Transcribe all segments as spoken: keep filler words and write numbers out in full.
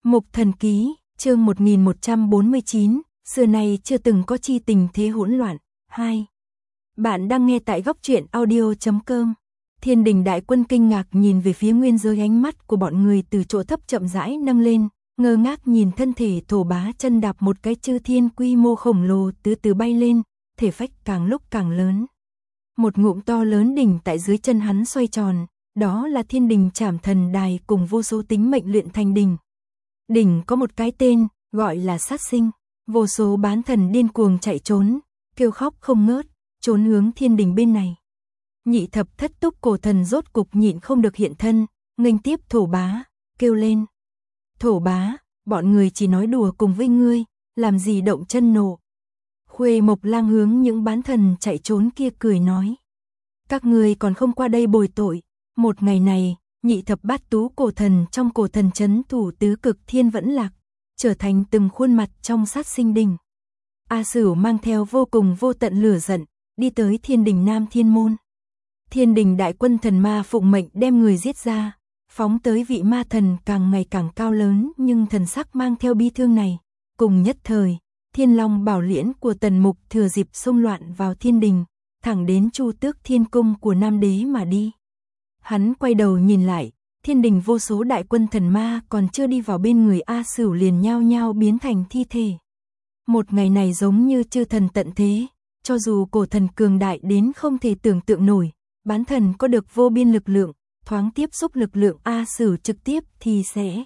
Mục Thần Ký, chương một nghìn một trăm bốn mươi chín, xưa nay chưa từng có chi tình thế hỗn loạn. hai. Bạn đang nghe tại góc truyện audio chấm com. Thiên Đình đại quân kinh ngạc nhìn về phía Nguyên Giới, ánh mắt của bọn người từ chỗ thấp chậm rãi nâng lên, ngơ ngác nhìn thân thể Thổ Bá chân đạp một cái chư thiên quy mô khổng lồ từ từ bay lên, thể phách càng lúc càng lớn. Một ngụm to lớn đỉnh tại dưới chân hắn xoay tròn, đó là Thiên Đình Trảm Thần Đài cùng vô số tính mệnh luyện thành đỉnh. Đỉnh có một cái tên, gọi là sát sinh, vô số bán thần điên cuồng chạy trốn, kêu khóc không ngớt, trốn hướng Thiên Đình bên này. Nhị thập thất túc cổ thần rốt cục nhịn không được hiện thân, nghênh tiếp Thổ Bá, kêu lên. Thổ Bá, bọn người chỉ nói đùa cùng với ngươi, làm gì động chân nộ. Khuê Mộc Lang hướng những bán thần chạy trốn kia cười nói. Các ngươi còn không qua đây bồi tội, một ngày này, nhị thập bát tú cổ thần trong cổ thần chấn thủ tứ cực thiên vẫn lạc, trở thành từng khuôn mặt trong sát sinh đình. A Sửu mang theo vô cùng vô tận lửa giận, đi tới Thiên Đình Nam Thiên Môn. Thiên Đình đại quân thần ma phụng mệnh đem người giết ra, phóng tới vị ma thần càng ngày càng cao lớn nhưng thần sắc mang theo bi thương này. Cùng nhất thời, Thiên Long Bảo Liễn của Tần Mục thừa dịp xông loạn vào Thiên Đình, thẳng đến Chu Tước Thiên Cung của Nam Đế mà đi. Hắn quay đầu nhìn lại, Thiên Đình vô số đại quân thần ma còn chưa đi vào bên người A Sửu liền nhao nhao biến thành thi thể. Một ngày này giống như chư thần tận thế, cho dù cổ thần cường đại đến không thể tưởng tượng nổi, bán thần có được vô biên lực lượng, thoáng tiếp xúc lực lượng A Sửu trực tiếp thì sẽ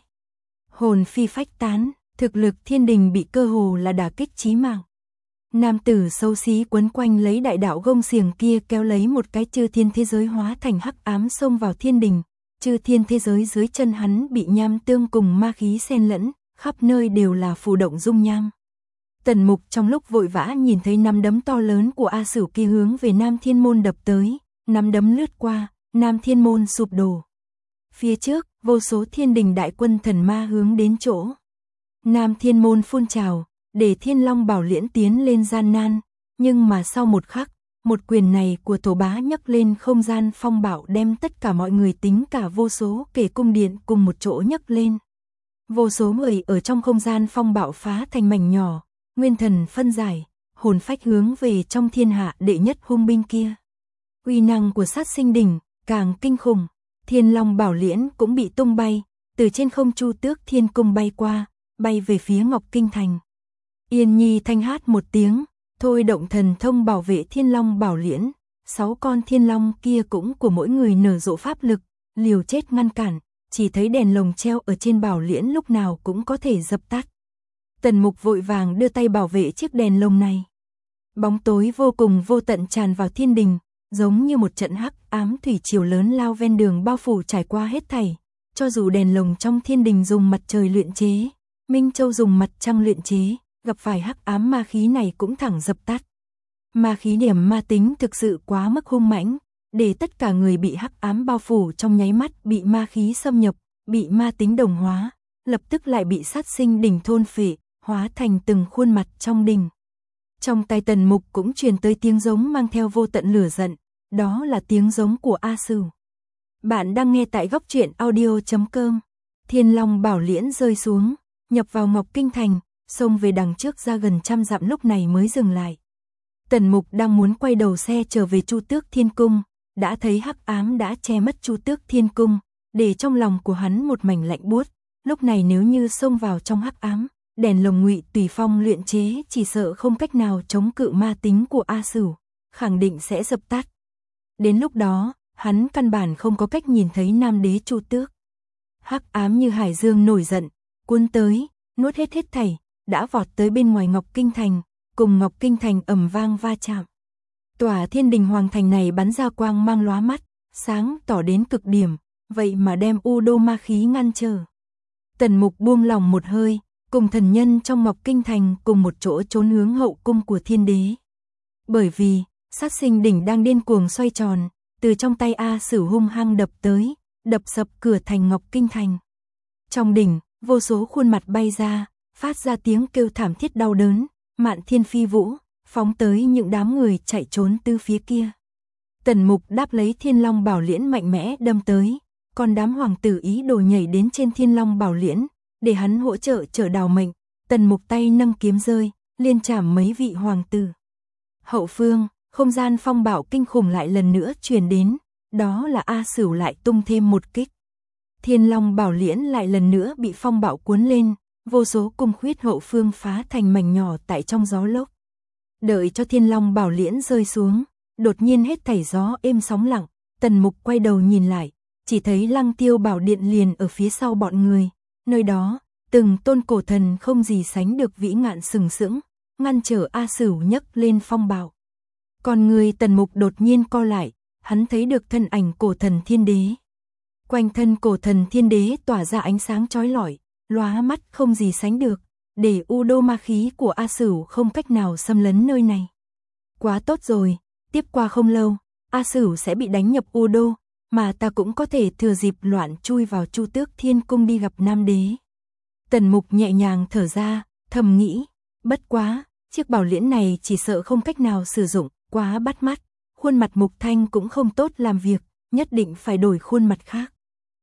hồn phi phách tán, thực lực Thiên Đình bị cơ hồ là đả kích chí mạng. Nam tử xấu xí quấn quanh lấy đại đạo gông xiềng kia kéo lấy một cái chư thiên thế giới hóa thành hắc ám xông vào Thiên Đình, chư thiên thế giới dưới chân hắn bị nham tương cùng ma khí xen lẫn, khắp nơi đều là phù động dung nham. Tần Mục trong lúc vội vã nhìn thấy nắm đấm to lớn của A Sửu kia hướng về Nam Thiên Môn đập tới, nắm đấm lướt qua, Nam Thiên Môn sụp đổ. Phía trước, vô số Thiên Đình đại quân thần ma hướng đến chỗ Nam Thiên Môn phun trào, để Thiên Long Bảo Liễn tiến lên gian nan, nhưng mà sau một khắc, một quyền này của Thổ Bá nhấc lên không gian phong bạo đem tất cả mọi người tính cả vô số kể cung điện cùng một chỗ nhấc lên. Vô số người ở trong không gian phong bạo phá thành mảnh nhỏ, nguyên thần phân giải, hồn phách hướng về trong thiên hạ đệ nhất hung binh kia. Uy năng của sát sinh đỉnh càng kinh khủng, Thiên Long Bảo Liễn cũng bị tung bay, từ trên không Chu Tước Thiên Cung bay qua, bay về phía Ngọc Kinh Thành. Yên Nhi thanh hát một tiếng, thôi động thần thông bảo vệ Thiên Long Bảo Liễn, sáu con thiên long kia cũng của mỗi người nở rộ pháp lực, liều chết ngăn cản, chỉ thấy đèn lồng treo ở trên bảo liễn lúc nào cũng có thể dập tắt. Tần Mục vội vàng đưa tay bảo vệ chiếc đèn lồng này. Bóng tối vô cùng vô tận tràn vào Thiên Đình, giống như một trận hắc ám thủy triều lớn lao ven đường bao phủ trải qua hết thảy. Cho dù đèn lồng trong Thiên Đình dùng mặt trời luyện chế, Minh Châu dùng mặt trăng luyện chế, gặp phải hắc ám ma khí này cũng thẳng dập tắt. Ma khí điểm ma tính thực sự quá mức hung mãnh, để tất cả người bị hắc ám bao phủ trong nháy mắt bị ma khí xâm nhập, bị ma tính đồng hóa, lập tức lại bị sát sinh đỉnh thôn phệ, hóa thành từng khuôn mặt trong đình. Trong tai Tần Mục cũng truyền tới tiếng giống mang theo vô tận lửa giận, đó là tiếng giống của A Sửu. Bạn đang nghe tại góc truyện audio chấm com. Thiên Long Bảo Liễn rơi xuống, nhập vào Ngọc Kinh Thành, xông về đằng trước ra gần trăm dặm lúc này mới dừng lại. Tần Mục đang muốn quay đầu xe trở về Chu Tước Thiên Cung, đã thấy hắc ám đã che mất Chu Tước Thiên Cung, để trong lòng của hắn một mảnh lạnh buốt. Lúc này nếu như xông vào trong hắc ám, đèn lồng Ngụy Tùy Phong luyện chế chỉ sợ không cách nào chống cự ma tính của A Sửu, khẳng định sẽ dập tắt. Đến lúc đó, hắn căn bản không có cách nhìn thấy Nam Đế Chu Tước. Hắc ám như hải dương nổi giận, cuốn tới, nuốt hết hết thảy, đã vọt tới bên ngoài Ngọc Kinh Thành, cùng Ngọc Kinh Thành ầm vang va chạm. Tòa Thiên Đình Hoàng Thành này bắn ra quang mang lóa mắt, sáng tỏ đến cực điểm, vậy mà đem u đô ma khí ngăn trở. Tần Mục buông lòng một hơi, cùng thần nhân trong Ngọc Kinh Thành cùng một chỗ trốn hướng hậu cung của Thiên Đế. Bởi vì, sát sinh đỉnh đang điên cuồng xoay tròn, từ trong tay A Sửu hung hăng đập tới, đập sập cửa thành Ngọc Kinh Thành. Trong đỉnh, vô số khuôn mặt bay ra, phát ra tiếng kêu thảm thiết đau đớn, mạn thiên phi vũ, phóng tới những đám người chạy trốn từ phía kia. Tần Mục đáp lấy Thiên Long Bảo Liễn mạnh mẽ đâm tới, còn đám hoàng tử ý đồ nhảy đến trên Thiên Long Bảo Liễn, để hắn hỗ trợ trở đào mệnh. Tần Mục tay nâng kiếm rơi, liên chảm mấy vị hoàng tử. Hậu phương, không gian phong bạo kinh khủng lại lần nữa truyền đến, đó là A Sửu lại tung thêm một kích. Thiên Long Bảo Liễn lại lần nữa bị phong bạo cuốn lên, vô số cung khuyết hậu phương phá thành mảnh nhỏ tại trong gió lốc. Đợi cho Thiên Long Bảo Liễn rơi xuống, đột nhiên hết thảy gió êm sóng lặng, Tần Mục quay đầu nhìn lại, chỉ thấy Lăng Tiêu Bảo Điện liền ở phía sau bọn người, nơi đó, từng tôn cổ thần không gì sánh được vĩ ngạn sừng sững, ngăn trở A Sửu nhấc lên phong bạo. Còn người Tần Mục đột nhiên co lại, hắn thấy được thân ảnh cổ thần thiên đế. Quanh thân cổ thần thiên đế tỏa ra ánh sáng chói lọi, lóa mắt không gì sánh được, để u đô ma khí của A Sửu không cách nào xâm lấn nơi này. Quá tốt rồi, tiếp qua không lâu, A Sửu sẽ bị đánh nhập u đô, mà ta cũng có thể thừa dịp loạn chui vào Chu Tước Thiên Cung đi gặp Nam Đế. Tần Mục nhẹ nhàng thở ra, thầm nghĩ, bất quá, chiếc bảo liễn này chỉ sợ không cách nào sử dụng, quá bắt mắt, khuôn mặt Mục Thanh cũng không tốt làm việc, nhất định phải đổi khuôn mặt khác.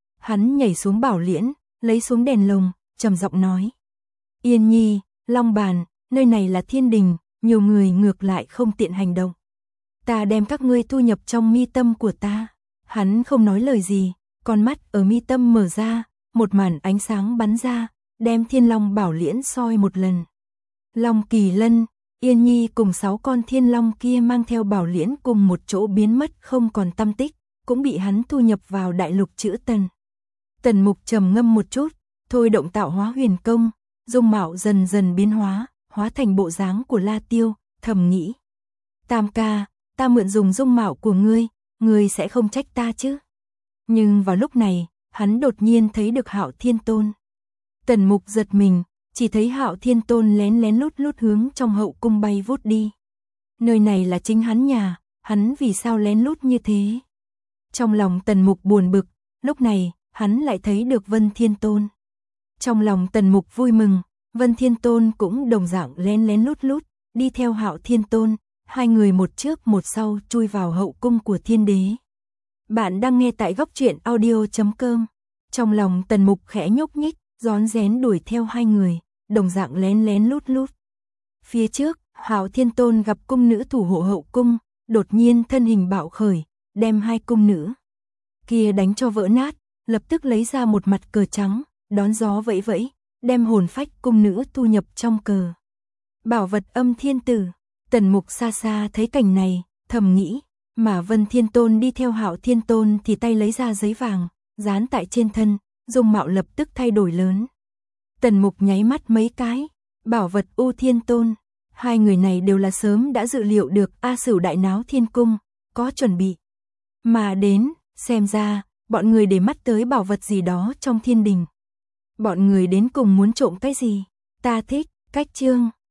Hắn nhảy xuống bảo liễn, lấy xuống đèn lồng, trầm giọng nói. Yên Nhi, Long Bàn, nơi này là thiên đình, nhiều người ngược lại không tiện hành động. Ta đem các ngươi thu nhập trong mi tâm của ta. Hắn không nói lời gì, con mắt ở mi tâm mở ra, một màn ánh sáng bắn ra, đem Thiên Long Bảo Liễn soi một lần. Long Kỳ Lân, Yên Nhi cùng sáu con thiên long kia mang theo bảo liễn cùng một chỗ biến mất không còn tăm tích, cũng bị hắn thu nhập vào đại lục chữ Tần. Tần Mục trầm ngâm một chút, thôi động tạo hóa huyền công, dung mạo dần dần biến hóa, hóa thành bộ dáng của La Tiêu, thầm nghĩ. Tam ca, ta mượn dùng dung mạo của ngươi, ngươi sẽ không trách ta chứ? Nhưng vào lúc này, hắn đột nhiên thấy được Hạo Thiên Tôn. Tần Mục giật mình, chỉ thấy Hạo Thiên Tôn lén lén lút lút hướng trong hậu cung bay vút đi. Nơi này là chính hắn nhà, hắn vì sao lén lút như thế? Trong lòng Tần Mục buồn bực, lúc này, hắn lại thấy được Vân Thiên Tôn. Trong lòng Tần Mục vui mừng, Vân Thiên Tôn cũng đồng dạng lén lén lút lút, đi theo Hạo Thiên Tôn, hai người một trước một sau chui vào hậu cung của Thiên Đế. Bạn đang nghe tại góc truyện audio chấm com. Trong lòng Tần Mục khẽ nhúc nhích, rón rén đuổi theo hai người, đồng dạng lén lén lút lút. Phía trước, Hạo Thiên Tôn gặp cung nữ thủ hộ hậu cung, đột nhiên thân hình bạo khởi, đem hai cung nữ kia đánh cho vỡ nát, lập tức lấy ra một mặt cờ trắng, đón gió vẫy vẫy, đem hồn phách cung nữ thu nhập trong cờ. Bảo vật Âm Thiên Tử. Tần Mục xa xa thấy cảnh này, thầm nghĩ, mà Vân Thiên Tôn đi theo Hạo Thiên Tôn thì tay lấy ra giấy vàng, dán tại trên thân, dung mạo lập tức thay đổi lớn. Tần Mục nháy mắt mấy cái, bảo vật U Thiên Tôn, hai người này đều là sớm đã dự liệu được A Sửu đại náo thiên cung, có chuẩn bị. Mà đến, xem ra, bọn người để mắt tới bảo vật gì đó trong thiên đình. Bọn người đến cùng muốn trộm cái gì? Ta thích, cách chương.